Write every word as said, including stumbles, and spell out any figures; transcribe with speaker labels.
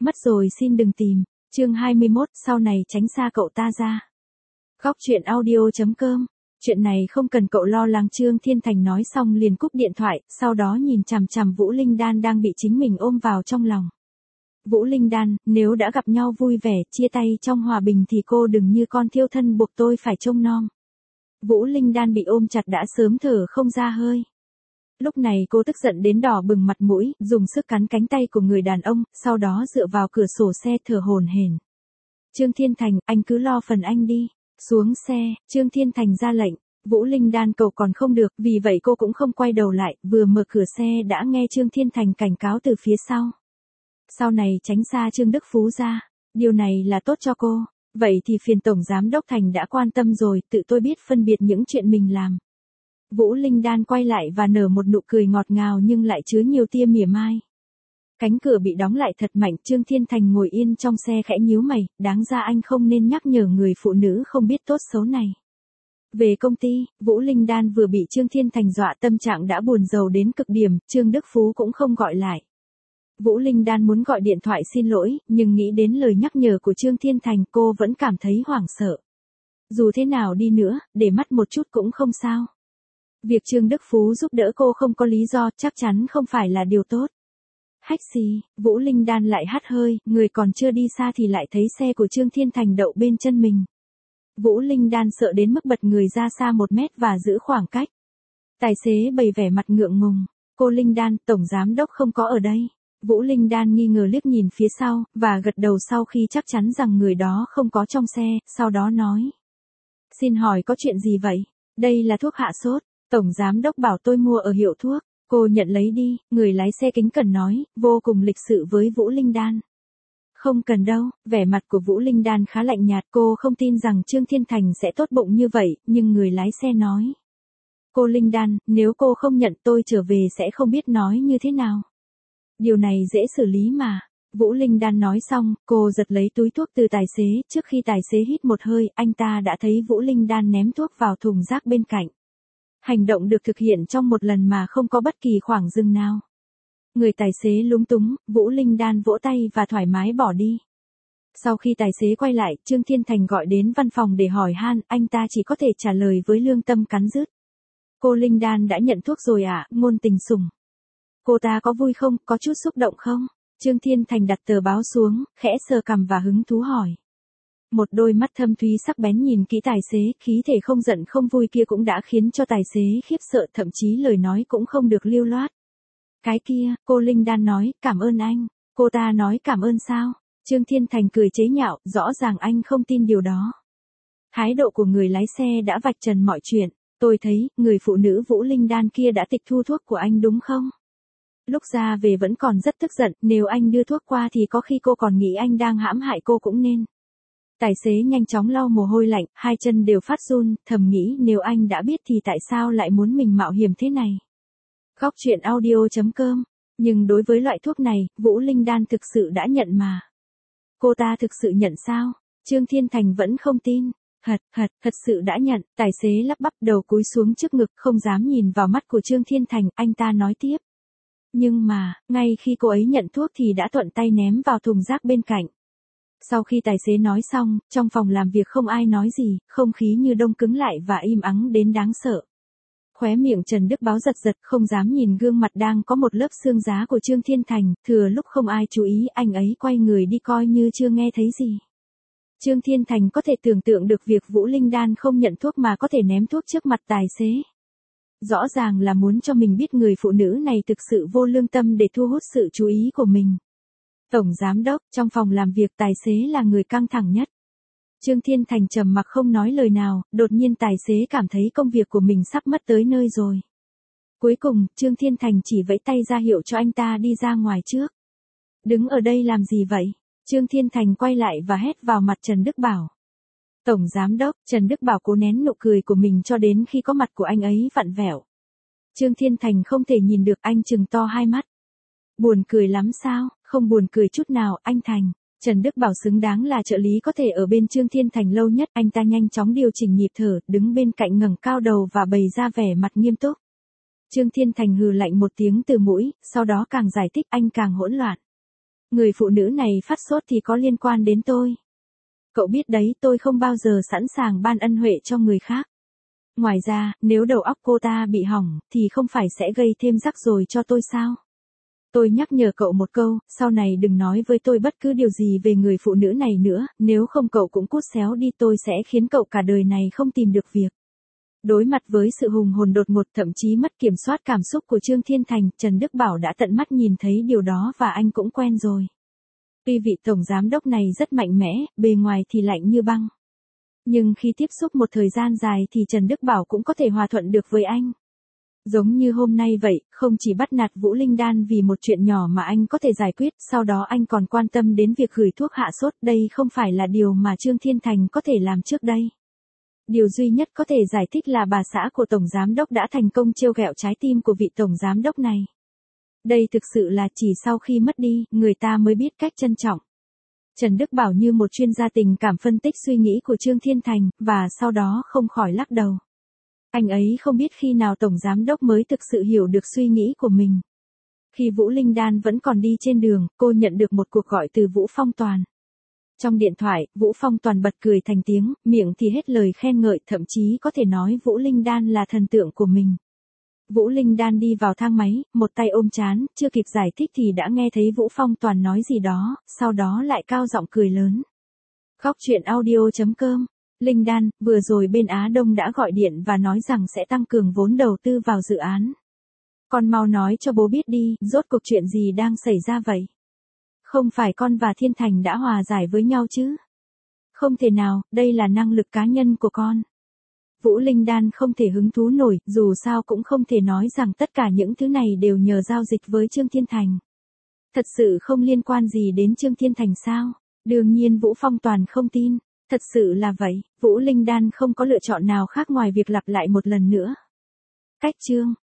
Speaker 1: Mất rồi xin đừng tìm. Chương hai mươi mốt, sau này tránh xa cậu ta ra. Góc truyện audio chấm com. Chuyện này không cần cậu lo lắng, Trương Thiên Thành nói xong liền cúp điện thoại, sau đó nhìn chằm chằm Vũ Linh Đan đang bị chính mình ôm vào trong lòng. Vũ Linh Đan, nếu đã gặp nhau vui vẻ, chia tay trong hòa bình thì cô đừng như con thiêu thân buộc tôi phải trông nom. Vũ Linh Đan bị ôm chặt đã sớm thở không ra hơi. Lúc này cô tức giận đến đỏ bừng mặt mũi, dùng sức cắn cánh tay của người đàn ông, sau đó dựa vào cửa sổ xe thở hổn hển. Trương Thiên Thành, anh cứ lo phần anh đi. Xuống xe, Trương Thiên Thành ra lệnh. Vũ Linh Đan cầu còn không được, vì vậy cô cũng không quay đầu lại, vừa mở cửa xe đã nghe Trương Thiên Thành cảnh cáo từ phía sau. Sau này tránh xa Trương Đức Phú ra, điều này là tốt cho cô. Vậy thì phiền Tổng Giám Đốc Thành đã quan tâm rồi, tự tôi biết phân biệt những chuyện mình làm. Vũ Linh Đan quay lại và nở một nụ cười ngọt ngào nhưng lại chứa nhiều tia mỉa mai. Cánh cửa bị đóng lại thật mạnh, Trương Thiên Thành ngồi yên trong xe khẽ nhíu mày, đáng ra anh không nên nhắc nhở người phụ nữ không biết tốt xấu này. Về công ty, Vũ Linh Đan vừa bị Trương Thiên Thành dọa, tâm trạng đã buồn rầu đến cực điểm, Trương Đức Phú cũng không gọi lại. Vũ Linh Đan muốn gọi điện thoại xin lỗi, nhưng nghĩ đến lời nhắc nhở của Trương Thiên Thành cô vẫn cảm thấy hoảng sợ. Dù thế nào đi nữa, để mắt một chút cũng không sao. Việc Trương Đức Phú giúp đỡ cô không có lý do, chắc chắn không phải là điều tốt. Hách xì, Vũ Linh Đan lại hắt hơi, người còn chưa đi xa thì lại thấy xe của Trương Thiên Thành đậu bên chân mình. Vũ Linh Đan sợ đến mức bật người ra xa một mét và giữ khoảng cách. Tài xế bày vẻ mặt ngượng ngùng. Cô Linh Đan, Tổng Giám Đốc không có ở đây. Vũ Linh Đan nghi ngờ liếc nhìn phía sau, và gật đầu sau khi chắc chắn rằng người đó không có trong xe, sau đó nói. Xin hỏi có chuyện gì vậy? Đây là thuốc hạ sốt, Tổng Giám Đốc bảo tôi mua ở hiệu thuốc. Cô nhận lấy đi, người lái xe kính cẩn nói, vô cùng lịch sự với Vũ Linh Đan. Không cần đâu, vẻ mặt của Vũ Linh Đan khá lạnh nhạt, cô không tin rằng Trương Thiên Thành sẽ tốt bụng như vậy, nhưng người lái xe nói. Cô Linh Đan, nếu cô không nhận tôi trở về sẽ không biết nói như thế nào. Điều này dễ xử lý mà. Vũ Linh Đan nói xong, cô giật lấy túi thuốc từ tài xế, trước khi tài xế hít một hơi, anh ta đã thấy Vũ Linh Đan ném thuốc vào thùng rác bên cạnh. Hành động được thực hiện trong một lần mà không có bất kỳ khoảng dừng nào. Người tài xế lúng túng, Vũ Linh Đan vỗ tay và thoải mái bỏ đi. Sau khi tài xế quay lại, Trương Thiên Thành gọi đến văn phòng để hỏi han, anh ta chỉ có thể trả lời với lương tâm cắn rứt. Cô Linh Đan đã nhận thuốc rồi ạ, à? Ngôn tình sủng. Cô ta có vui không, có chút xúc động không? Trương Thiên Thành đặt tờ báo xuống, khẽ sờ cằm và hứng thú hỏi. Một đôi mắt thâm thúy sắc bén nhìn kỹ tài xế, khí thể không giận không vui kia cũng đã khiến cho tài xế khiếp sợ, thậm chí lời nói cũng không được lưu loát. Cái kia, cô Linh Đan nói, cảm ơn anh. Cô ta nói cảm ơn sao? Trương Thiên Thành cười chế nhạo, rõ ràng anh không tin điều đó. Thái độ của người lái xe đã vạch trần mọi chuyện. Tôi thấy, người phụ nữ Vũ Linh Đan kia đã tịch thu thuốc của anh đúng không? Lúc ra về vẫn còn rất tức giận, nếu anh đưa thuốc qua thì có khi cô còn nghĩ anh đang hãm hại cô cũng nên. Tài xế nhanh chóng lau mồ hôi lạnh, hai chân đều phát run, thầm nghĩ nếu anh đã biết thì tại sao lại muốn mình mạo hiểm thế này. Góc truyện audio chấm com. Nhưng đối với loại thuốc này, Vũ Linh Đan thực sự đã nhận mà. Cô ta thực sự nhận sao? Trương Thiên Thành vẫn không tin. Thật, thật, thật sự đã nhận. Tài xế lắp bắp đầu cúi xuống trước ngực, không dám nhìn vào mắt của Trương Thiên Thành, anh ta nói tiếp. Nhưng mà, ngay khi cô ấy nhận thuốc thì đã thuận tay ném vào thùng rác bên cạnh. Sau khi tài xế nói xong, trong phòng làm việc không ai nói gì, không khí như đông cứng lại và im ắng đến đáng sợ. Khóe miệng Trần Đức Báo giật giật, không dám nhìn gương mặt đang có một lớp xương giá của Trương Thiên Thành, thừa lúc không ai chú ý, anh ấy quay người đi coi như chưa nghe thấy gì. Trương Thiên Thành có thể tưởng tượng được việc Vũ Linh Đan không nhận thuốc mà có thể ném thuốc trước mặt tài xế. Rõ ràng là muốn cho mình biết người phụ nữ này thực sự vô lương tâm để thu hút sự chú ý của mình. Tổng Giám Đốc, trong phòng làm việc tài xế là người căng thẳng nhất. Trương Thiên Thành trầm mặc không nói lời nào, đột nhiên tài xế cảm thấy công việc của mình sắp mất tới nơi rồi. Cuối cùng, Trương Thiên Thành chỉ vẫy tay ra hiệu cho anh ta đi ra ngoài trước. Đứng ở đây làm gì vậy? Trương Thiên Thành quay lại và hét vào mặt Trần Đức Bảo. Tổng Giám Đốc, Trần Đức Bảo cố nén nụ cười của mình cho đến khi có mặt của anh ấy vặn vẹo. Trương Thiên Thành không thể nhìn được, anh trừng to hai mắt. Buồn cười lắm sao? Không buồn cười chút nào, anh Thành. Trần Đức Bảo xứng đáng là trợ lý có thể ở bên Trương Thiên Thành lâu nhất, anh ta nhanh chóng điều chỉnh nhịp thở, đứng bên cạnh ngẩng cao đầu và bày ra vẻ mặt nghiêm túc. Trương Thiên Thành hừ lạnh một tiếng từ mũi, sau đó càng giải thích anh càng hỗn loạn. Người phụ nữ này phát sốt thì có liên quan đến tôi. Cậu biết đấy, tôi không bao giờ sẵn sàng ban ân huệ cho người khác. Ngoài ra, nếu đầu óc cô ta bị hỏng, thì không phải sẽ gây thêm rắc rối cho tôi sao? Tôi nhắc nhở cậu một câu, sau này đừng nói với tôi bất cứ điều gì về người phụ nữ này nữa, nếu không cậu cũng cút xéo đi, tôi sẽ khiến cậu cả đời này không tìm được việc. Đối mặt với sự hùng hồn đột ngột thậm chí mất kiểm soát cảm xúc của Trương Thiên Thành, Trần Đức Bảo đã tận mắt nhìn thấy điều đó và anh cũng quen rồi. Tuy vị tổng giám đốc này rất mạnh mẽ, bề ngoài thì lạnh như băng. Nhưng khi tiếp xúc một thời gian dài thì Trần Đức Bảo cũng có thể hòa thuận được với anh. Giống như hôm nay vậy, không chỉ bắt nạt Vũ Linh Đan vì một chuyện nhỏ mà anh có thể giải quyết, sau đó anh còn quan tâm đến việc gửi thuốc hạ sốt, đây không phải là điều mà Trương Thiên Thành có thể làm trước đây. Điều duy nhất có thể giải thích là bà xã của Tổng Giám Đốc đã thành công trêu ghẹo trái tim của vị Tổng Giám Đốc này. Đây thực sự là chỉ sau khi mất đi, người ta mới biết cách trân trọng. Trần Đức Bảo như một chuyên gia tình cảm phân tích suy nghĩ của Trương Thiên Thành, và sau đó không khỏi lắc đầu. Anh ấy không biết khi nào Tổng Giám Đốc mới thực sự hiểu được suy nghĩ của mình. Khi Vũ Linh Đan vẫn còn đi trên đường, cô nhận được một cuộc gọi từ Vũ Phong Toàn. Trong điện thoại, Vũ Phong Toàn bật cười thành tiếng, miệng thì hết lời khen ngợi, thậm chí có thể nói Vũ Linh Đan là thần tượng của mình. Vũ Linh Đan đi vào thang máy, một tay ôm trán, chưa kịp giải thích thì đã nghe thấy Vũ Phong Toàn nói gì đó, sau đó lại cao giọng cười lớn. Góc truyện audio chấm com. Linh Đan, vừa rồi bên Á Đông đã gọi điện và nói rằng sẽ tăng cường vốn đầu tư vào dự án. Con mau nói cho bố biết đi, rốt cuộc chuyện gì đang xảy ra vậy? Không phải con và Thiên Thành đã hòa giải với nhau chứ? Không thể nào, đây là năng lực cá nhân của con. Vũ Linh Đan không thể hứng thú nổi, dù sao cũng không thể nói rằng tất cả những thứ này đều nhờ giao dịch với Trương Thiên Thành. Thật sự không liên quan gì đến Trương Thiên Thành sao? Đương nhiên Vũ Phong Toàn không tin. Thật sự là vậy, Vũ Linh Đan không có lựa chọn nào khác ngoài việc lặp lại một lần nữa. Cách chương